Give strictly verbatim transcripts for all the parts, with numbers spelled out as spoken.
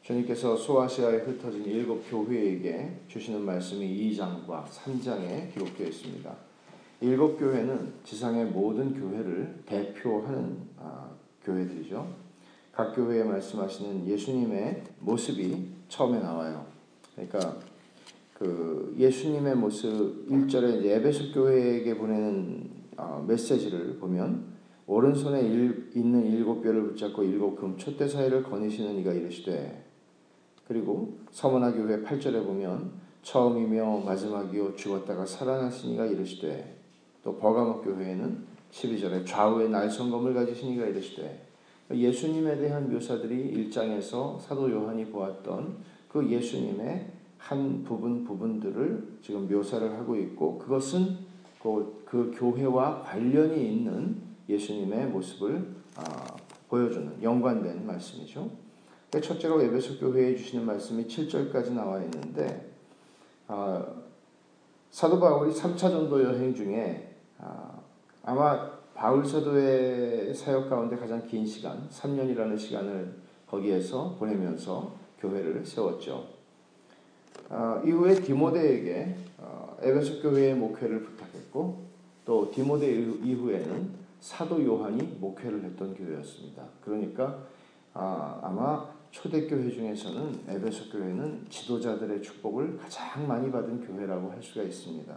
주님께서 소아시아에 흩어진 일곱 교회에게 주시는 말씀이 이 장과 삼 장에 기록되어 있습니다. 일곱 교회는 지상의 모든 교회를 대표하는 아, 교회들이죠. 각 교회에 말씀하시는 예수님의 모습이 처음에 나와요. 그러니까 그 예수님의 모습 일 절에 에베소 교회에게 보내는 어, 메시지를 보면 오른손에 일, 있는 일곱 뼈를 붙잡고 일곱 금 촛대 사이를 거니시는 이가 이르시되, 그리고 서머나 교회 팔 절에 보면 처음이며 마지막이요 죽었다가 살아나신 이가 이르시되, 또 버가모 교회에는 십이 절에 좌우에 날성검을 가지신 이가 이르시되, 예수님에 대한 묘사들이 일 장에서 사도 요한이 보았던 그 예수님의 한 부분 부분들을 지금 묘사를 하고 있고, 그것은 그, 그 교회와 관련이 있는 예수님의 모습을 아, 보여주는 연관된 말씀이죠. 첫째로 에베소 교회에 주시는 말씀이 칠 절까지 나와 있는데, 아, 사도 바울이 삼 차 전도 여행 중에 아, 아마 바울 사도의 사역 가운데 가장 긴 시간, 삼 년이라는 시간을 거기에서 보내면서 교회를 세웠죠. 어, 이후에 디모데에게 어, 에베소 교회의 목회를 부탁했고, 또 디모데 이후에는 사도 요한이 목회를 했던 교회였습니다. 그러니까 아, 아마 초대교회 중에서는 에베소 교회는 지도자들의 축복을 가장 많이 받은 교회라고 할 수가 있습니다.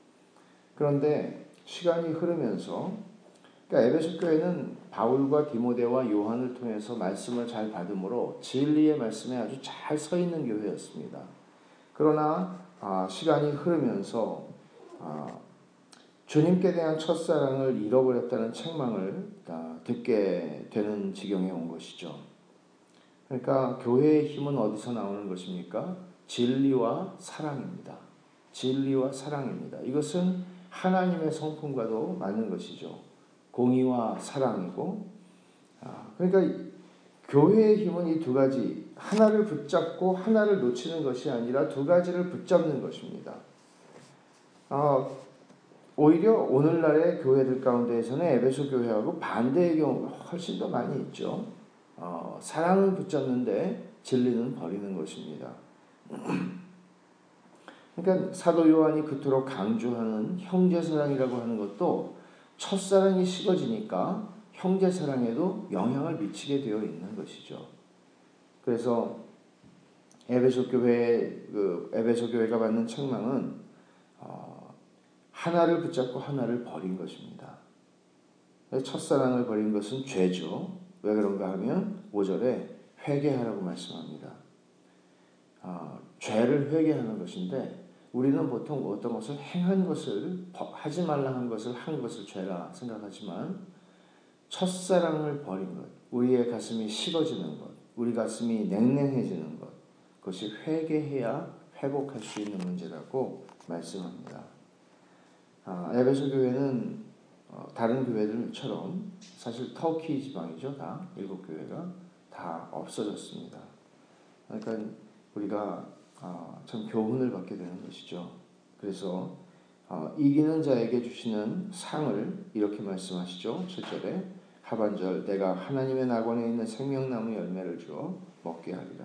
그런데 시간이 흐르면서, 그러니까 에베소 교회는 바울과 디모데와 요한을 통해서 말씀을 잘 받음으로 진리의 말씀에 아주 잘 서 있는 교회였습니다. 그러나 아, 시간이 흐르면서 아, 주님께 대한 첫사랑을 잃어버렸다는 책망을 아, 듣게 되는 지경에 온 것이죠. 그러니까 교회의 힘은 어디서 나오는 것입니까? 진리와 사랑입니다. 진리와 사랑입니다. 이것은 하나님의 성품과도 맞는 것이죠. 공의와 사랑이고, 아, 그러니까 교회의 힘은 이 두 가지, 하나를 붙잡고 하나를 놓치는 것이 아니라 두 가지를 붙잡는 것입니다. 어, 오히려 오늘날의 교회들 가운데에서는 에베소 교회하고 반대의 경우가 훨씬 더 많이 있죠. 어, 사랑은 붙잡는데 진리는 버리는 것입니다. 그러니까 사도 요한이 그토록 강조하는 형제사랑이라고 하는 것도 첫사랑이 식어지니까 형제사랑에도 영향을 미치게 되어 있는 것이죠. 그래서 에베소 교회, 그 에베소 교회가 받는 책망은 어, 하나를 붙잡고 하나를 버린 것입니다. 첫사랑을 버린 것은 죄죠. 왜 그런가 하면 오 절에 회개하라고 말씀합니다. 어, 죄를 회개하는 것인데, 우리는 보통 어떤 것을 행한 것을, 하지 말라 한 것을 한 것을 죄라 생각하지만, 첫사랑을 버린 것, 우리의 가슴이 식어지는 것, 우리 가슴이 냉랭해지는 것, 그것이 회개해야 회복할 수 있는 문제라고 말씀합니다. 아, 에베소 교회는 어, 다른 교회들처럼 사실 터키 지방이죠. 다 일곱 교회가 다 없어졌습니다. 그러니까 우리가 어, 참 교훈을 받게 되는 것이죠. 그래서 어, 이기는 자에게 주시는 상을 이렇게 말씀하시죠. 칠 절에 하반절, 내가 하나님의 낙원에 있는 생명나무 열매를 주어 먹게 하리라.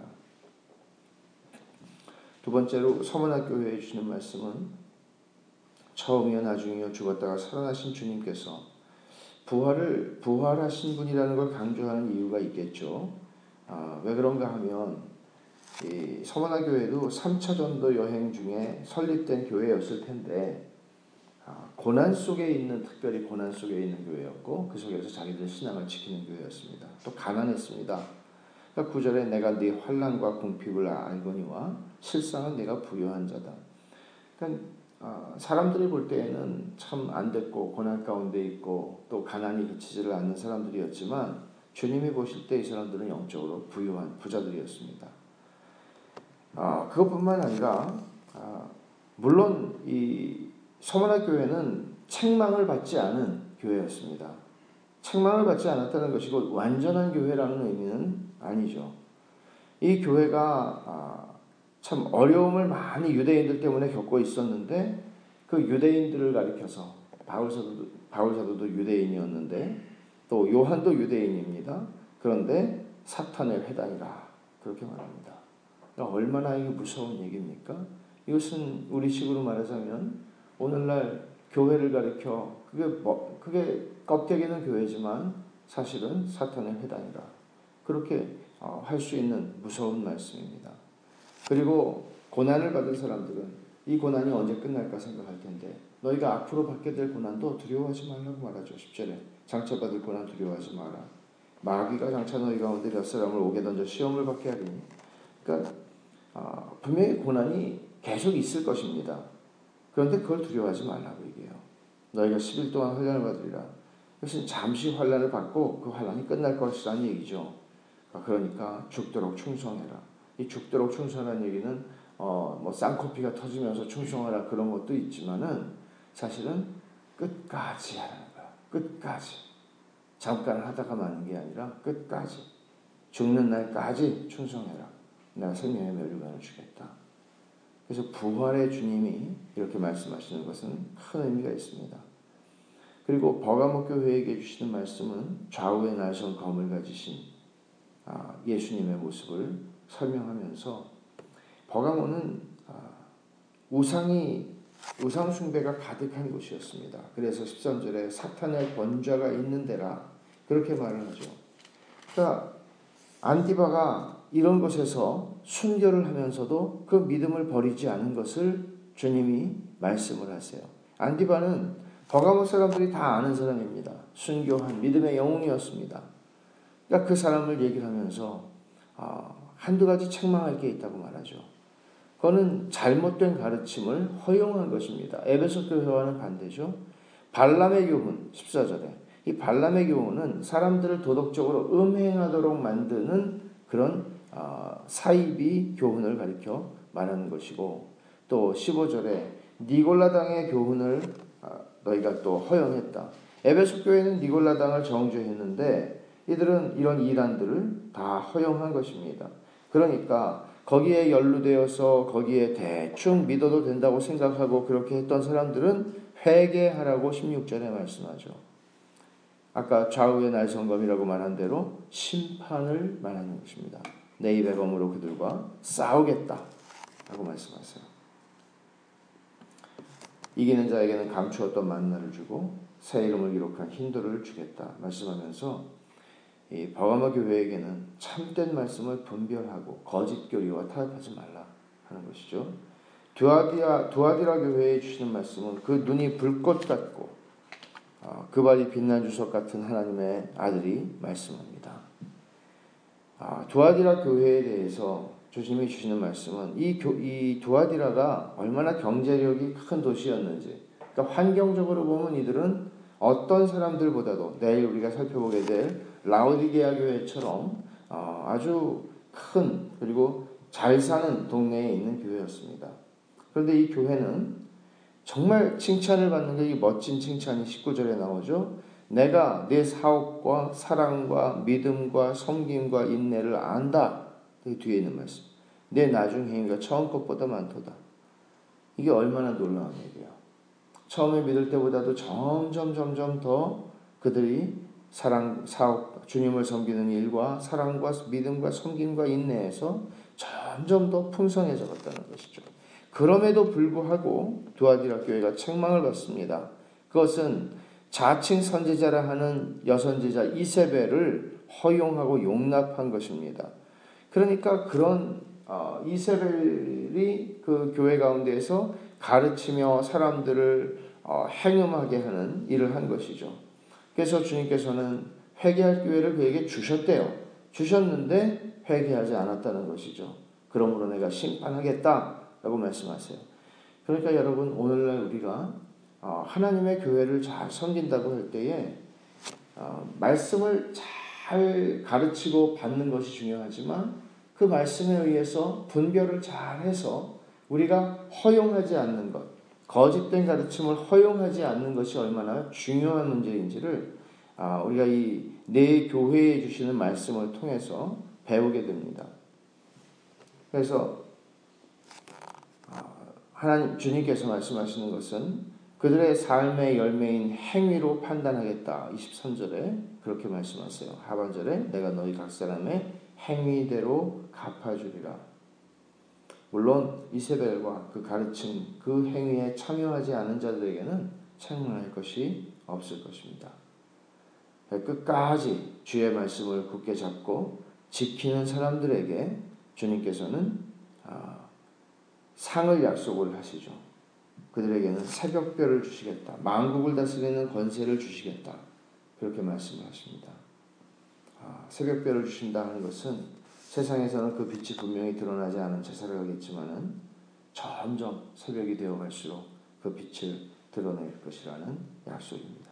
두 번째로 서머나 교회에 주시는 말씀은 처음이요 나중이요 죽었다가 살아나신 주님께서 부활을 부활하신 분이라는 걸 강조하는 이유가 있겠죠. 아, 왜 그런가 하면 이 서머나 교회도 삼 차 전도 여행 중에 설립된 교회였을 텐데, 아, 고난 속에 있는, 특별히 고난 속에 있는 교회였고, 그 속에서 자기들 신앙을 지키는 교회였습니다. 또 가난했습니다. 그러니까 구 절에 내가 네 환난과 궁핍을 알거니와 실상은 내가 부유한 자다. 그러니까 어, 사람들이 볼 때에는 참 안됐고 고난 가운데 있고 또 가난이 그치지를 않는 사람들이었지만, 주님이 보실 때 이 사람들은 영적으로 부유한 부자들이었습니다. 어, 그것뿐만 아니라 어, 물론 이 서머나 교회는 책망을 받지 않은 교회였습니다. 책망을 받지 않았다는 것이 곧 완전한 교회라는 의미는 아니죠. 이 교회가 아, 참 어려움을 많이 유대인들 때문에 겪고 있었는데, 그 유대인들을 가리켜서 바울 사도도, 바울 사도도 유대인이었는데 또 요한도 유대인입니다. 그런데 사탄의 회당이라 그렇게 말합니다. 그러니까 얼마나 이게 무서운 얘기입니까? 이것은 우리식으로 말하자면 오늘날 교회를 가리켜 그게 뭐 그게 껍데기는 교회지만 사실은 사탄의 회당이라 그렇게 어, 할 수 있는 무서운 말씀입니다. 그리고 고난을 받은 사람들은 이 고난이 언제 끝날까 생각할 텐데 너희가 앞으로 받게 될 고난도 두려워하지 말라고 말하죠. 십 절에 장차 받을 고난 두려워하지 마라. 마귀가 장차 너희 가운데 몇 사람을 오게 던져 시험을 받게 하리니. 그러니까 어, 분명히 고난이 계속 있을 것입니다. 그런데 그걸 두려워하지 말라고 얘기해요. 너희가 십 일 동안 환난을 받으리라. 그것은 잠시 환난을 받고 그 환난이 끝날 것이라는 얘기죠. 그러니까 죽도록 충성해라. 이 죽도록 충성하는 얘기는 어, 뭐 쌍코피가 터지면서 충성하라 그런 것도 있지만은 사실은 끝까지 하라는 거야. 끝까지. 잠깐 하다가 마는 게 아니라 끝까지. 죽는 날까지 충성해라. 내가 생명의 면류관을 주겠다. 그래서 부활의 주님이 이렇게 말씀하시는 것은 큰 의미가 있습니다. 그리고 버가모 교회에게 주시는 말씀은 좌우에 날선 검을 가지신 예수님의 모습을 설명하면서 버가모는 우상이 우상 숭배가 가득한 곳이었습니다. 그래서 십삼 절에 사탄의 권좌가 있는 데라 그렇게 말을 하죠. 그러니까 안디바가 이런 곳에서 순교를 하면서도 그 믿음을 버리지 않은 것을 주님이 말씀을 하세요. 안디바는 버가모 사람들이 다 아는 사람입니다. 순교한 믿음의 영웅이었습니다. 그러니까 그 사람을 얘기를 하면서 어, 한두 가지 책망할 게 있다고 말하죠. 그거는 잘못된 가르침을 허용한 것입니다. 에베소 교회와는 반대죠. 발람의 교훈 십사 절에 이 발람의 교훈은 사람들을 도덕적으로 음행하도록 만드는 그런 어, 사이비 교훈을 가리켜 말하는 것이고 또 십오 절에 니골라당의 교훈을 어, 너희가 또 허용했다. 에베소 교회는 니골라당을 정죄했는데 이들은 이런 이단들을 다 허용한 것입니다. 그러니까 거기에 연루되어서 거기에 대충 믿어도 된다고 생각하고 그렇게 했던 사람들은 회개하라고 십육 절에 말씀하죠. 아까 좌우의 날성검이라고 말한 대로 심판을 말하는 것입니다. 내 입의 검으로 그들과 싸우겠다 라고 말씀하세요. 이기는 자에게는 감추었던 만나를 주고 새 이름을 기록한 흰돌을 주겠다 말씀하면서 이 버가모 교회에게는 참된 말씀을 분별하고 거짓 교리와 타협하지 말라 하는 것이죠. 두아디라, 두아디라 교회에 주시는 말씀은 그 눈이 불꽃 같고 어, 그 발이 빛난 주석 같은 하나님의 아들이 말씀합니다. 아, 두아디라 교회에 대해서 주님이 주시는 말씀은 이, 교, 이 두아디라가 얼마나 경제력이 큰 도시였는지, 그러니까 환경적으로 보면 이들은 어떤 사람들보다도 내일 우리가 살펴보게 될 라오디게아 교회처럼 어, 아주 큰 그리고 잘 사는 동네에 있는 교회였습니다. 그런데 이 교회는 정말 칭찬을 받는 게 멋진 칭찬이 십구 절에 나오죠. 내가 내 사업과 사랑과 믿음과 섬김과 인내를 안다. 그 뒤에 있는 말씀. 내 나중 행위가 처음 것보다 많도다. 이게 얼마나 놀라운 얘기예요. 처음에 믿을 때보다도 점점 점점 더 그들이 사랑, 사업, 주님을 섬기는 일과 사랑과 믿음과 섬김과 인내에서 점점 더 풍성해져갔다는 것이죠. 그럼에도 불구하고 두아디라 교회가 책망을 받습니다. 그것은 자칭 선지자라 하는 여선지자 이세벨을 허용하고 용납한 것입니다. 그러니까 그런 어, 이세벨이 그 교회 가운데에서 가르치며 사람들을 어, 행음하게 하는 일을 한 것이죠. 그래서 주님께서는 회개할 기회를 그에게 주셨대요. 주셨는데 회개하지 않았다는 것이죠. 그러므로 내가 심판하겠다라고 말씀하세요. 그러니까 여러분 오늘날 우리가 어, 하나님의 교회를 잘 섬긴다고 할 때에 어, 말씀을 잘 가르치고 받는 것이 중요하지만 그 말씀에 의해서 분별을 잘 해서 우리가 허용하지 않는 것, 거짓된 가르침을 허용하지 않는 것이 얼마나 중요한 문제인지를 아, 우리가 이 내 교회에 주시는 말씀을 통해서 배우게 됩니다. 그래서 아, 하나님 주님께서 말씀하시는 것은 그들의 삶의 열매인 행위로 판단하겠다. 이십삼 절에 그렇게 말씀하세요. 하반절에 내가 너희 각 사람의 행위대로 갚아주리라. 물론 이세벨과 그 가르침, 그 행위에 참여하지 않은 자들에게는 책망할 것이 없을 것입니다. 끝까지 주의 말씀을 굳게 잡고 지키는 사람들에게 주님께서는 상을 약속을 하시죠. 그들에게는 새벽별을 주시겠다. 만국을 다스리는 권세를 주시겠다. 그렇게 말씀을 하십니다. 새벽별을 주신다 하는 것은 세상에서는 그 빛이 분명히 드러나지 않은 채 살아가겠지만은 점점 새벽이 되어갈수록 그 빛을 드러낼 것이라는 약속입니다.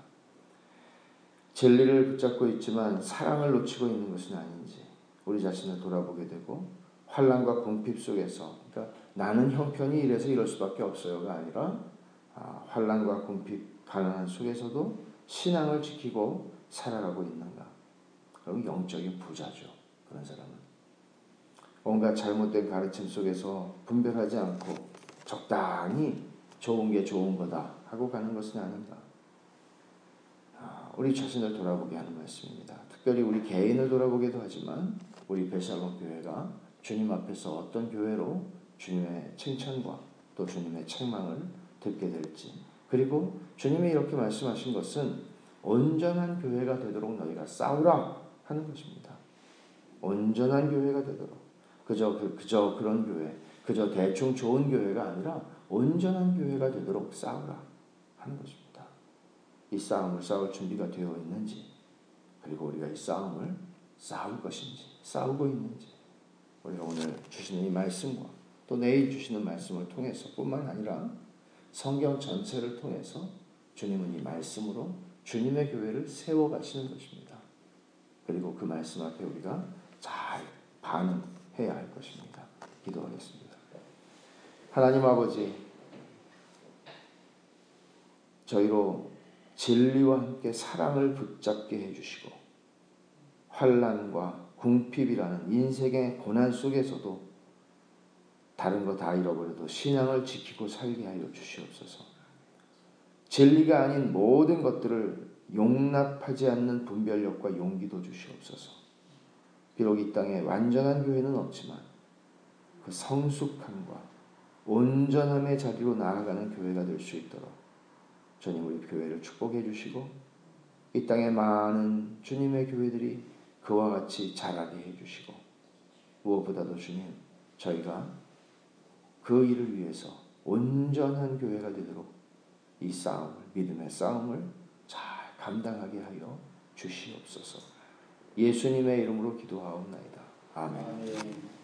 진리를 붙잡고 있지만 사랑을 놓치고 있는 것은 아닌지 우리 자신을 돌아보게 되고 환난과 궁핍 속에서, 그러니까 나는 형편이 이래서 이럴 수밖에 없어요가 아니라 아, 환난과 궁핍, 가난한 속에서도 신앙을 지키고 살아가고 있는가? 그럼 영적인 부자죠. 그런 사람은 온갖 잘못된 가르침 속에서 분별하지 않고 적당히 좋은 게 좋은 거다 하고 가는 것은 아닌가? 아, 우리 자신을 돌아보게 하는 말씀입니다. 특별히 우리 개인을 돌아보기도 하지만 우리 베살론 교회가 주님 앞에서 어떤 교회로 주님의 칭찬과 또 주님의 책망을 듣게 될지, 그리고 주님이 이렇게 말씀하신 것은 온전한 교회가 되도록 너희가 싸우라 하는 것입니다. 온전한 교회가 되도록, 그저, 그, 그저 그런 교회, 그저 대충 좋은 교회가 아니라 온전한 교회가 되도록 싸우라 하는 것입니다. 이 싸움을 싸울 준비가 되어 있는지, 그리고 우리가 이 싸움을 싸울 것인지, 싸우고 있는지, 우리가 오늘 주시는 이 말씀과 또 내일 주시는 말씀을 통해서 뿐만 아니라 성경 전체를 통해서 주님은 이 말씀으로 주님의 교회를 세워가시는 것입니다. 그리고 그 말씀 앞에 우리가 잘 반응해야 할 것입니다. 기도하겠습니다. 하나님 아버지, 저희로 진리와 함께 사랑을 붙잡게 해주시고 환난과 궁핍이라는 인생의 고난 속에서도 다른 거 다 잃어버려도 신앙을 지키고 살게 하여 주시옵소서. 진리가 아닌 모든 것들을 용납하지 않는 분별력과 용기도 주시옵소서. 비록 이 땅에 완전한 교회는 없지만 그 성숙함과 온전함의 자리로 나아가는 교회가 될 수 있도록 주님 우리 교회를 축복해 주시고 이 땅에 많은 주님의 교회들이 그와 같이 자라게 해주시고 무엇보다도 주님 저희가 그 일을 위해서 온전한 교회가 되도록 이 싸움을, 믿음의 싸움을 잘 감당하게 하여 주시옵소서. 예수님의 이름으로 기도하옵나이다. 아멘. 아멘.